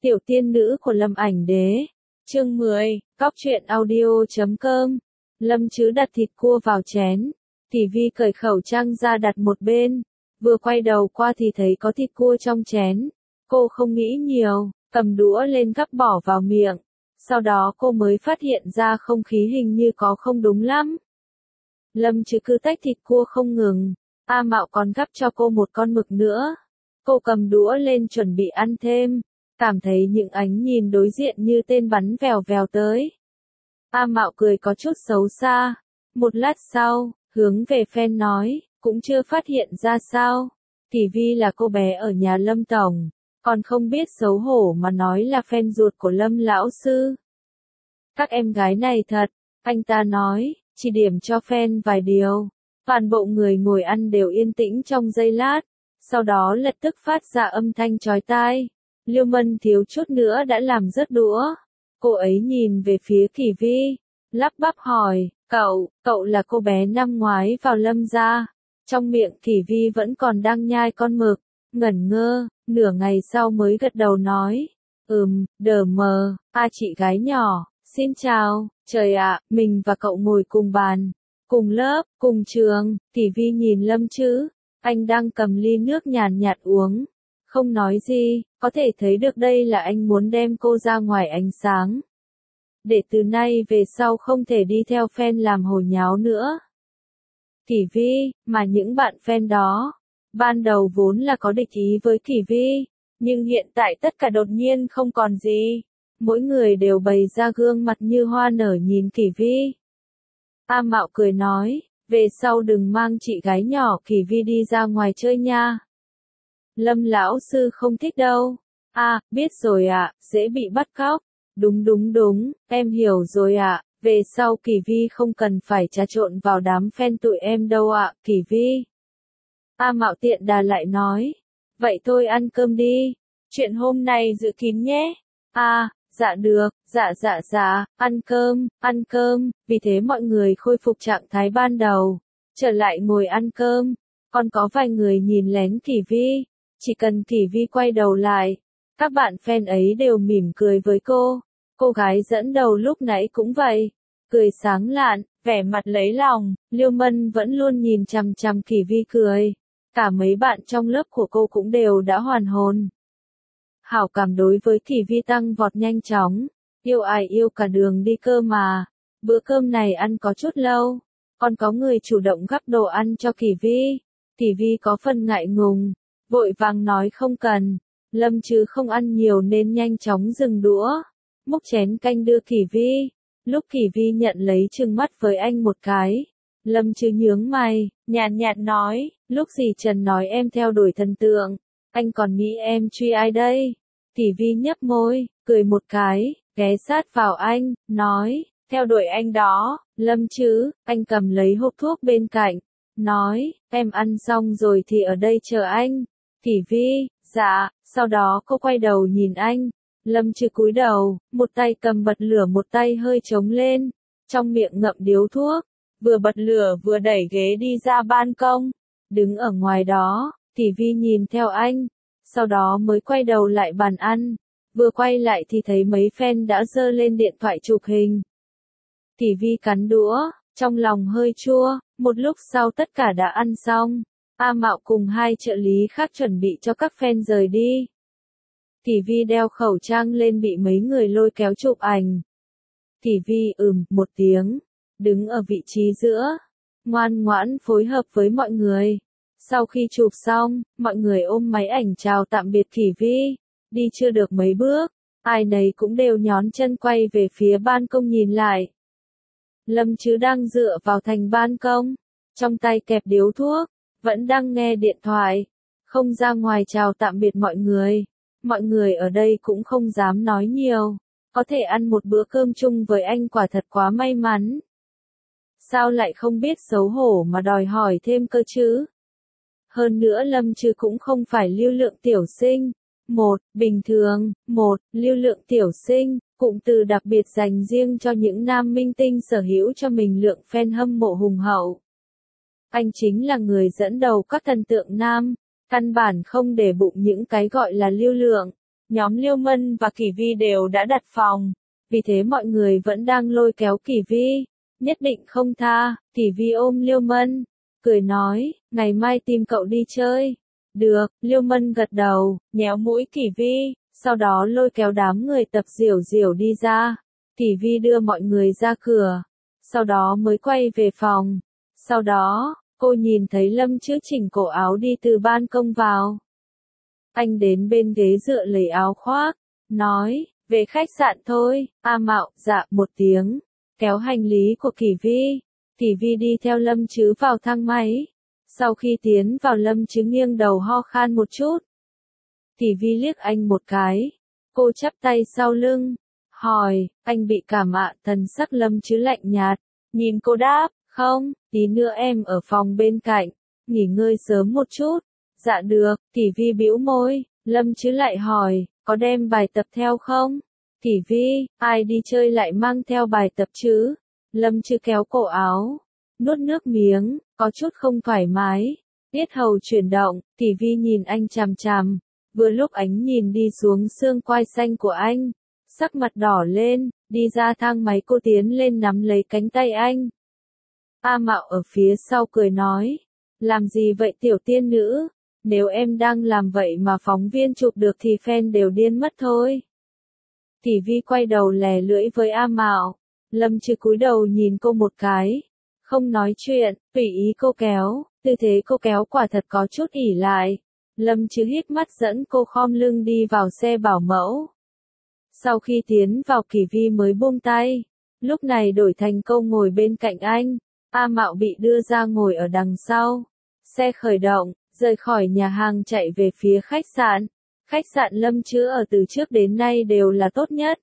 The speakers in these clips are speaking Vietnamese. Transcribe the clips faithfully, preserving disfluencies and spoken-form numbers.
Tiểu tiên nữ của Lâm Ảnh Đế. Chương mười, Cóc truyện audio chấm com. Lâm Trứ đặt thịt cua vào chén. Tỷ Vi cởi khẩu trang ra đặt một bên. Vừa quay đầu qua thì thấy có thịt cua trong chén. Cô không nghĩ nhiều, cầm đũa lên gắp bỏ vào miệng. Sau đó cô mới phát hiện ra không khí hình như có không đúng lắm. Lâm Trứ cứ tách thịt cua không ngừng. A Mạo còn gắp cho cô một con mực nữa. Cô cầm đũa lên chuẩn bị ăn thêm. Cảm thấy những ánh nhìn đối diện như tên bắn vèo vèo tới. A Mạo cười có chút xấu xa. Một lát sau, hướng về Phen nói, cũng chưa phát hiện ra sao. Tỷ Vi là cô bé ở nhà Lâm Tổng, còn không biết xấu hổ mà nói là Phen ruột của Lâm Lão Sư. Các em gái này thật, anh ta nói, chỉ điểm cho Phen vài điều. Toàn bộ người ngồi ăn đều yên tĩnh trong giây lát, sau đó lập tức phát ra âm thanh chói tai. Liêu Mân thiếu chút nữa đã làm rớt đũa. Cô ấy nhìn về phía Kỳ Vi, lắp bắp hỏi, cậu, cậu là cô bé năm ngoái vào Lâm gia. Trong miệng Kỳ Vi vẫn còn đang nhai con mực, ngẩn ngơ, nửa ngày sau mới gật đầu nói, ừm, đờ mờ, a chị gái nhỏ, xin chào, trời ạ, mình và cậu ngồi cùng bàn, cùng lớp, cùng trường. Kỳ Vi nhìn Lâm Trứ, anh đang cầm ly nước nhàn nhạt uống. Không nói gì, có thể thấy được đây là anh muốn đem cô ra ngoài ánh sáng. Để từ nay về sau không thể đi theo Phen làm hồ nháo nữa. Kỳ Vi, mà những bạn Phen đó, ban đầu vốn là có địch ý với Kỳ Vi, nhưng hiện tại tất cả đột nhiên không còn gì. Mỗi người đều bày ra gương mặt như hoa nở nhìn Kỳ Vi. A Mạo cười nói, về sau đừng mang chị gái nhỏ Kỳ Vi đi ra ngoài chơi nha. Lâm Lão Sư không thích đâu. À, biết rồi ạ, dễ bị bắt cóc. Đúng đúng đúng, em hiểu rồi ạ, về sau Kỳ Vi không cần phải trà trộn vào đám Phen tụi em đâu ạ, Kỳ Vi. A Mạo tiện đà lại nói, vậy thôi ăn cơm đi, chuyện hôm nay giữ kín nhé. À, dạ được, dạ dạ dạ, ăn cơm, ăn cơm, vì thế mọi người khôi phục trạng thái ban đầu, trở lại ngồi ăn cơm, còn có vài người nhìn lén Kỳ Vi. Chỉ cần Kỳ Vi quay đầu lại, các bạn Phen ấy đều mỉm cười với cô. Cô gái dẫn đầu lúc nãy cũng vậy, cười sáng lạn, vẻ mặt lấy lòng. Liêu Mân vẫn luôn nhìn chằm chằm Kỳ Vi cười. Cả mấy bạn trong lớp của cô cũng đều đã hoàn hồn. Hảo cảm đối với Kỳ Vi tăng vọt nhanh chóng. Yêu ai yêu cả đường đi cơ mà. Bữa cơm này ăn có chút lâu, còn có người chủ động gắp đồ ăn cho Kỳ Vi. Kỳ Vi có phần ngại ngùng, vội vàng nói không cần. Lâm Trứ không ăn nhiều nên nhanh chóng dừng đũa, múc chén canh đưa Kỳ Vi. Lúc Kỳ Vi nhận lấy trừng mắt với anh một cái. Lâm Trứ nhướng mày, nhàn nhạt nói, lúc gì Trần nói em theo đuổi thần tượng, anh còn nghĩ em truy ai đây? Kỳ Vi nhấp môi, cười một cái, ghé sát vào anh, nói, theo đuổi anh đó. Lâm Trứ, anh cầm lấy hộp thuốc bên cạnh, nói, em ăn xong rồi thì ở đây chờ anh. Kỳ Vi, dạ, sau đó cô quay đầu nhìn anh. Lâm Trứ cúi đầu, một tay cầm bật lửa một tay hơi trống lên, trong miệng ngậm điếu thuốc, vừa bật lửa vừa đẩy ghế đi ra ban công. Đứng ở ngoài đó, Kỳ Vi nhìn theo anh, sau đó mới quay đầu lại bàn ăn. Vừa quay lại thì thấy mấy Phen đã giơ lên điện thoại chụp hình. Kỳ Vi cắn đũa, trong lòng hơi chua. Một lúc sau tất cả đã ăn xong. A Mạo cùng hai trợ lý khác chuẩn bị cho các Phen rời đi. Kỳ Vi đeo khẩu trang lên bị mấy người lôi kéo chụp ảnh. Kỳ Vi ừm một tiếng, đứng ở vị trí giữa, ngoan ngoãn phối hợp với mọi người. Sau khi chụp xong, mọi người ôm máy ảnh chào tạm biệt Kỳ Vi. Đi chưa được mấy bước, ai nấy cũng đều nhón chân quay về phía ban công nhìn lại. Lâm Trứ đang dựa vào thành ban công, trong tay kẹp điếu thuốc, vẫn đang nghe điện thoại, không ra ngoài chào tạm biệt mọi người. Mọi người ở đây cũng không dám nói nhiều, có thể ăn một bữa cơm chung với anh quả thật quá may mắn. Sao lại không biết xấu hổ mà đòi hỏi thêm cơ chứ? Hơn nữa Lâm Trứ cũng không phải lưu lượng tiểu sinh. Một, bình thường. Một, lưu lượng tiểu sinh, cụm từ đặc biệt dành riêng cho những nam minh tinh sở hữu cho mình lượng fan hâm mộ hùng hậu. Anh chính là người dẫn đầu các thần tượng nam, căn bản không để bụng những cái gọi là lưu lượng. Nhóm Liêu Mân và Kỷ Vi đều đã đặt phòng, vì thế mọi người vẫn đang lôi kéo Kỷ Vi, nhất định không tha. Kỷ Vi ôm Liêu Mân, cười nói, ngày mai tìm cậu đi chơi. Được, Liêu Mân gật đầu, nhéo mũi Kỷ Vi, sau đó lôi kéo đám người tập diểu diểu đi ra. Kỷ Vi đưa mọi người ra cửa, sau đó mới quay về phòng. Sau đó, cô nhìn thấy Lâm Chữ chỉnh cổ áo đi từ ban công vào. Anh đến bên ghế dựa lấy áo khoác, nói, về khách sạn thôi. A Mạo, dạ, một tiếng, kéo hành lý của Kỷ Vi. Kỷ Vi đi theo Lâm Chữ vào thang máy. Sau khi tiến vào, Lâm Chữ nghiêng đầu ho khan một chút. Kỷ Vi liếc anh một cái. Cô chắp tay sau lưng, hỏi, anh bị cảm ạ? Thần sắc Lâm Chữ lạnh nhạt, nhìn cô đáp, không, tí nữa em ở phòng bên cạnh, nghỉ ngơi sớm một chút. Dạ được. Kỷ Vi bĩu môi. Lâm Chữ lại hỏi, có đem bài tập theo không? Kỷ Vi, ai đi chơi lại mang theo bài tập chứ? Lâm Chữ kéo cổ áo, nuốt nước miếng, có chút không thoải mái. Yết hầu chuyển động, Kỷ Vi nhìn anh chằm chằm. Vừa lúc ánh nhìn đi xuống xương quai xanh của anh, sắc mặt đỏ lên, đi ra thang máy. Cô tiến lên nắm lấy cánh tay anh. A Mạo ở phía sau cười nói, làm gì vậy tiểu tiên nữ? Nếu em đang làm vậy mà phóng viên chụp được thì fan đều điên mất thôi. Kỷ Vi quay đầu lè lưỡi với A Mạo. Lâm Chữ cúi đầu nhìn cô một cái, không nói chuyện, tùy ý cô kéo. Tư thế cô kéo quả thật có chút ỉ lại. Lâm Chữ híp mắt dẫn cô khom lưng đi vào xe bảo mẫu. Sau khi tiến vào, Kỷ Vi mới buông tay. Lúc này đổi thành cô ngồi bên cạnh anh. A Mạo bị đưa ra ngồi ở đằng sau. Xe khởi động, rời khỏi nhà hàng chạy về phía khách sạn. Khách sạn Lâm Chữ ở từ trước đến nay đều là tốt nhất.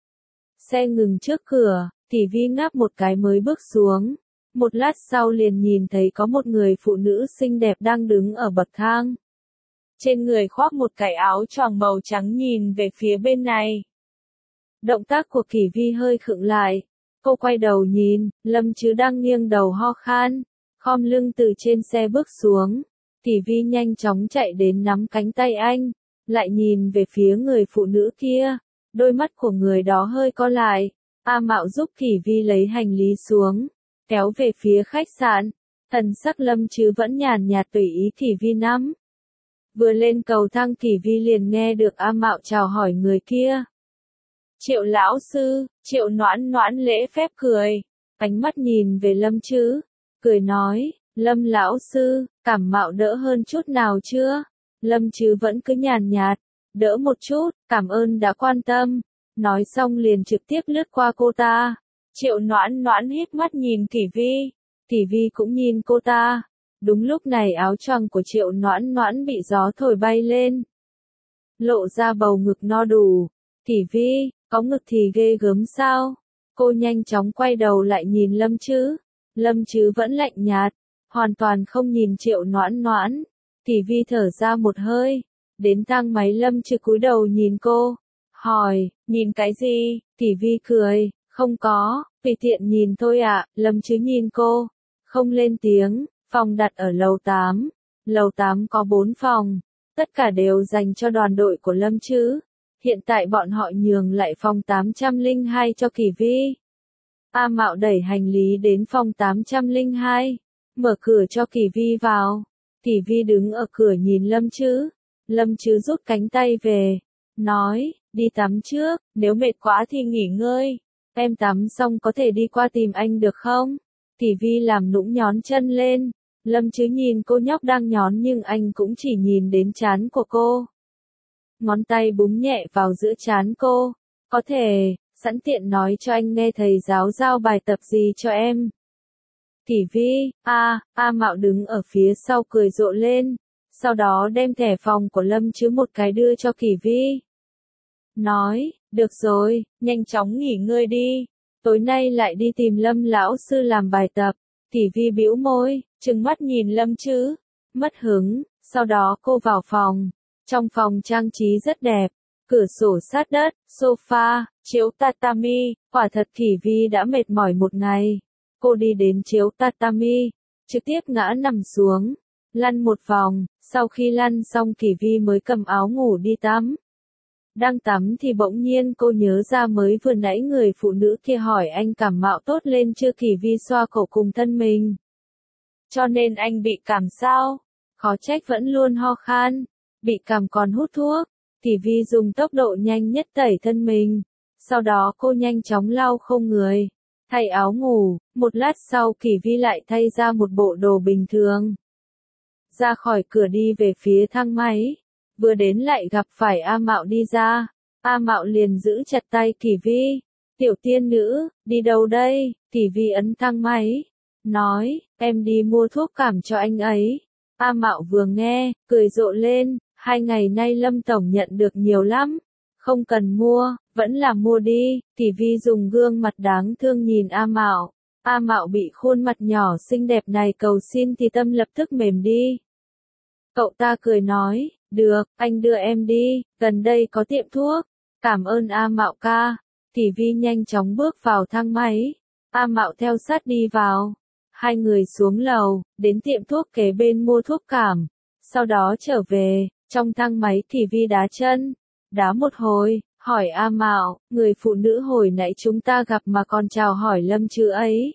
Xe ngừng trước cửa, Kỷ Vi ngáp một cái mới bước xuống. Một lát sau liền nhìn thấy có một người phụ nữ xinh đẹp đang đứng ở bậc thang. Trên người khoác một cái áo choàng màu trắng nhìn về phía bên này. Động tác của Kỷ Vi hơi khựng lại. Cô quay đầu nhìn, Lâm Chữ đang nghiêng đầu ho khan, khom lưng từ trên xe bước xuống. Kỷ Vi nhanh chóng chạy đến nắm cánh tay anh, lại nhìn về phía người phụ nữ kia. Đôi mắt của người đó hơi co lại. A Mạo giúp Kỷ Vi lấy hành lý xuống, kéo về phía khách sạn. Thần sắc Lâm Chữ vẫn nhàn nhạt tùy ý Kỷ Vi nắm. Vừa lên cầu thang, Kỷ Vi liền nghe được A Mạo chào hỏi người kia. Triệu lão sư. Triệu Noãn Noãn lễ phép cười, ánh mắt nhìn về Lâm Chữ, cười nói, Lâm lão sư, cảm mạo đỡ hơn chút nào chưa? Lâm Chữ vẫn cứ nhàn nhạt, đỡ một chút, cảm ơn đã quan tâm. Nói xong liền trực tiếp lướt qua cô ta. Triệu Noãn Noãn híp mắt nhìn Kỷ Vi, Kỷ Vi cũng nhìn cô ta. Đúng lúc này áo choàng của Triệu Noãn Noãn bị gió thổi bay lên, lộ ra bầu ngực no đủ. Kỷ Vi, có ngực thì ghê gớm sao? Cô nhanh chóng quay đầu lại nhìn Lâm Chữ. Lâm Chữ vẫn lạnh nhạt, hoàn toàn không nhìn Triệu Noãn Noãn. Kỷ Vi thở ra một hơi, đến thang máy Lâm Chữ cúi đầu nhìn cô, hỏi, nhìn cái gì? Kỷ Vi cười, không có, tùy tiện nhìn thôi ạ. Lâm Chữ nhìn cô, không lên tiếng. Phòng đặt ở lầu tám. Lầu tám có bốn phòng, tất cả đều dành cho đoàn đội của Lâm Chữ. Hiện tại bọn họ nhường lại phòng tám trăm lẻ hai cho Kỷ Vi. A Mạo đẩy hành lý đến phòng tám trăm lẻ hai, mở cửa cho Kỷ Vi vào. Kỷ Vi đứng ở cửa nhìn Lâm Chữ. Lâm Chữ rút cánh tay về, nói, đi tắm trước, nếu mệt quá thì nghỉ ngơi. Em tắm xong có thể đi qua tìm anh được không? Kỷ Vi làm nũng nhón chân lên. Lâm Chữ nhìn cô nhóc đang nhón nhưng anh cũng chỉ nhìn đến trán của cô. Ngón tay búng nhẹ vào giữa trán cô. Có thể, sẵn tiện nói cho anh nghe thầy giáo giao bài tập gì cho em. Kỷ Vi, a, A Mạo đứng ở phía sau cười rộ lên. Sau đó đem thẻ phòng của Lâm Chữ một cái đưa cho Kỷ Vi. Nói, được rồi, nhanh chóng nghỉ ngơi đi. Tối nay lại đi tìm Lâm lão sư làm bài tập. Kỷ Vi bĩu môi, trừng mắt nhìn Lâm Chữ, mất hứng. Sau đó cô vào phòng. Trong phòng trang trí rất đẹp, cửa sổ sát đất, sofa, chiếu tatami. Quả thật Kỷ Vi đã mệt mỏi một ngày. Cô đi đến chiếu tatami, trực tiếp ngã nằm xuống, lăn một vòng. Sau khi lăn xong Kỷ Vi mới cầm áo ngủ đi tắm. Đang tắm thì bỗng nhiên cô nhớ ra mới vừa nãy người phụ nữ kia hỏi anh cảm mạo tốt lên chưa. Kỳ Vi xoa cổ cùng thân mình. Cho nên anh bị cảm sao? Khó trách vẫn luôn ho khan. Bị cảm còn hút thuốc. Kỳ Vi dùng tốc độ nhanh nhất tẩy thân mình. Sau đó cô nhanh chóng lau khô người. Thay áo ngủ. Một lát sau Kỳ Vi lại thay ra một bộ đồ bình thường. Ra khỏi cửa đi về phía thang máy. Vừa đến lại gặp phải A Mạo đi ra. A Mạo liền giữ chặt tay Kỳ Vi. Tiểu tiên nữ, đi đâu đây? Kỳ Vi ấn thang máy. Nói, em đi mua thuốc cảm cho anh ấy. A Mạo vừa nghe, cười rộ lên. Hai ngày nay Lâm Tổng nhận được nhiều lắm. Không cần mua, vẫn là mua đi. Kỳ Vi dùng gương mặt đáng thương nhìn A Mạo. A Mạo bị khuôn mặt nhỏ xinh đẹp này cầu xin thì tâm lập tức mềm đi. Cậu ta cười nói, được, anh đưa em đi, gần đây có tiệm thuốc. Cảm ơn A Mạo ca. Kỳ Vi nhanh chóng bước vào thang máy. A Mạo theo sát đi vào. Hai người xuống lầu, đến tiệm thuốc kế bên mua thuốc cảm. Sau đó trở về, trong thang máy Kỳ Vi đá chân. Đá một hồi, hỏi A Mạo, người phụ nữ hồi nãy chúng ta gặp mà còn chào hỏi Lâm Trứ ấy.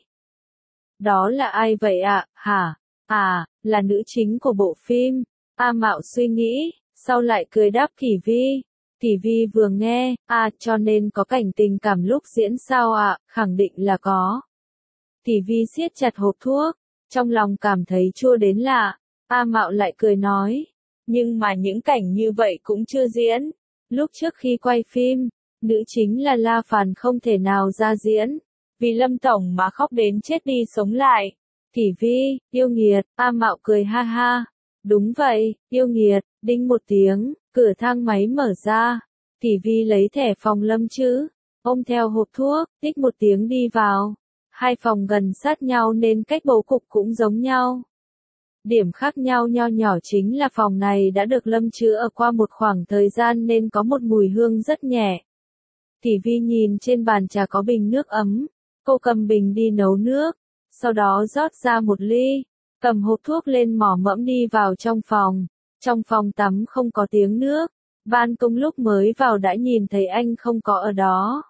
Đó là ai vậy ạ, à? Hả? À, là nữ chính của bộ phim. A Mạo suy nghĩ, sau lại cười đáp Kỳ Vi. Kỳ Vi vừa nghe, à cho nên có cảnh tình cảm lúc diễn sao ạ, à? Khẳng định là có. Kỳ Vi siết chặt hộp thuốc, trong lòng cảm thấy chua đến lạ. A Mạo lại cười nói, nhưng mà những cảnh như vậy cũng chưa diễn. Lúc trước khi quay phim, nữ chính là La Phàn không thể nào ra diễn, vì Lâm Tổng mà khóc đến chết đi sống lại. Kỳ Vi, yêu nghiệt. A Mạo cười ha ha. Đúng vậy, yêu nghiệt. Đinh một tiếng, cửa thang máy mở ra. Kỳ Vi lấy thẻ phòng Lâm Trứ, ôm theo hộp thuốc, tích một tiếng đi vào. Hai phòng gần sát nhau nên cách bố cục cũng giống nhau. Điểm khác nhau nho nhỏ chính là phòng này đã được Lâm Trứ ở qua một khoảng thời gian nên có một mùi hương rất nhẹ. Kỳ Vi nhìn trên bàn trà có bình nước ấm. Cô cầm bình đi nấu nước, sau đó rót ra một ly, cầm hộp thuốc lên mò mẫm đi vào trong phòng. Trong phòng tắm không có tiếng nước. Ban Công lúc mới vào đã nhìn thấy anh không có ở đó.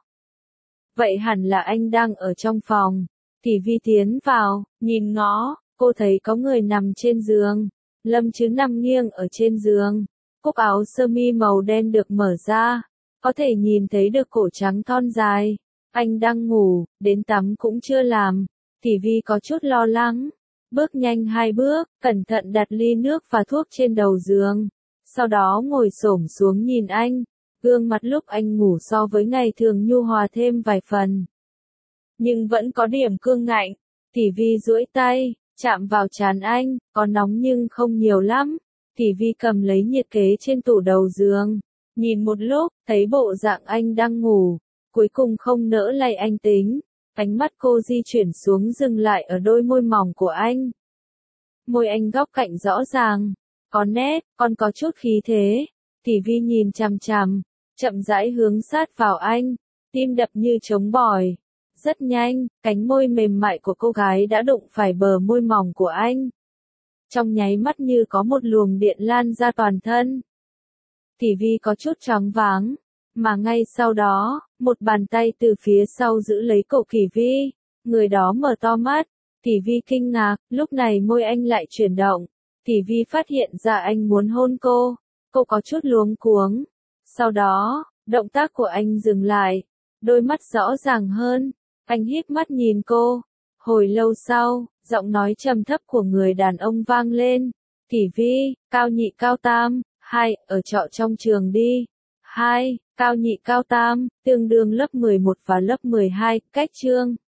Vậy hẳn là anh đang ở trong phòng. Kỳ Vi tiến vào, nhìn ngó, cô thấy có người nằm trên giường. Lâm Trứ nằm nghiêng ở trên giường. Cúc áo sơ mi màu đen được mở ra, có thể nhìn thấy được cổ trắng thon dài. Anh đang ngủ, đến tắm cũng chưa làm. Kỳ Vi có chút lo lắng. Bước nhanh hai bước, cẩn thận đặt ly nước và thuốc trên đầu giường. Sau đó ngồi xổm xuống nhìn anh. Gương mặt lúc anh ngủ so với ngày thường nhu hòa thêm vài phần. Nhưng vẫn có điểm cương ngạnh. Kỳ Vi duỗi tay, chạm vào trán anh, có nóng nhưng không nhiều lắm. Kỳ Vi cầm lấy nhiệt kế trên tủ đầu giường. Nhìn một lúc, thấy bộ dạng anh đang ngủ. Cuối cùng không nỡ lay anh tính. Ánh mắt cô di chuyển xuống dừng lại ở đôi môi mỏng của anh. Môi anh góc cạnh rõ ràng. Có nét, còn có chút khí thế. Kỳ Vi nhìn chằm chằm, chậm rãi hướng sát vào anh. Tim đập như trống bỏi. Rất nhanh, cánh môi mềm mại của cô gái đã đụng phải bờ môi mỏng của anh. Trong nháy mắt như có một luồng điện lan ra toàn thân. Kỳ Vi có chút choáng váng. Mà ngay sau đó, một bàn tay từ phía sau giữ lấy cổ Kỳ Vi. Người đó mở to mắt. Kỳ Vi kinh ngạc, lúc này môi anh lại chuyển động. Kỳ Vi phát hiện ra anh muốn hôn cô. Cô có chút luống cuống. Sau đó, động tác của anh dừng lại. Đôi mắt rõ ràng hơn. Anh híp mắt nhìn cô. Hồi lâu sau, giọng nói trầm thấp của người đàn ông vang lên. Kỳ Vi, cao nhị cao tam, hai, ở trọ trong trường đi. Hai, cao nhị cao tam, tương đương lớp mười một và lớp mười hai, cách chương.